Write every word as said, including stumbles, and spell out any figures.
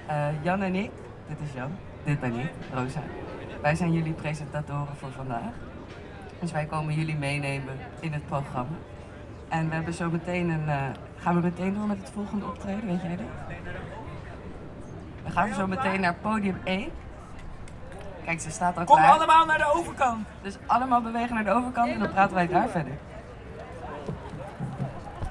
Uh, Jan en ik, dit is Jan, dit ben ik, Rosa. Wij zijn jullie presentatoren voor vandaag. Dus wij komen jullie meenemen in het programma. En we hebben zo meteen een... Uh, gaan we meteen door met het volgende optreden, weet jij dat? We gaan zo meteen naar podium één. Kijk, ze staat al Kom klaar. allemaal naar de overkant. Dus allemaal bewegen naar de overkant en dan praten wij daar verder.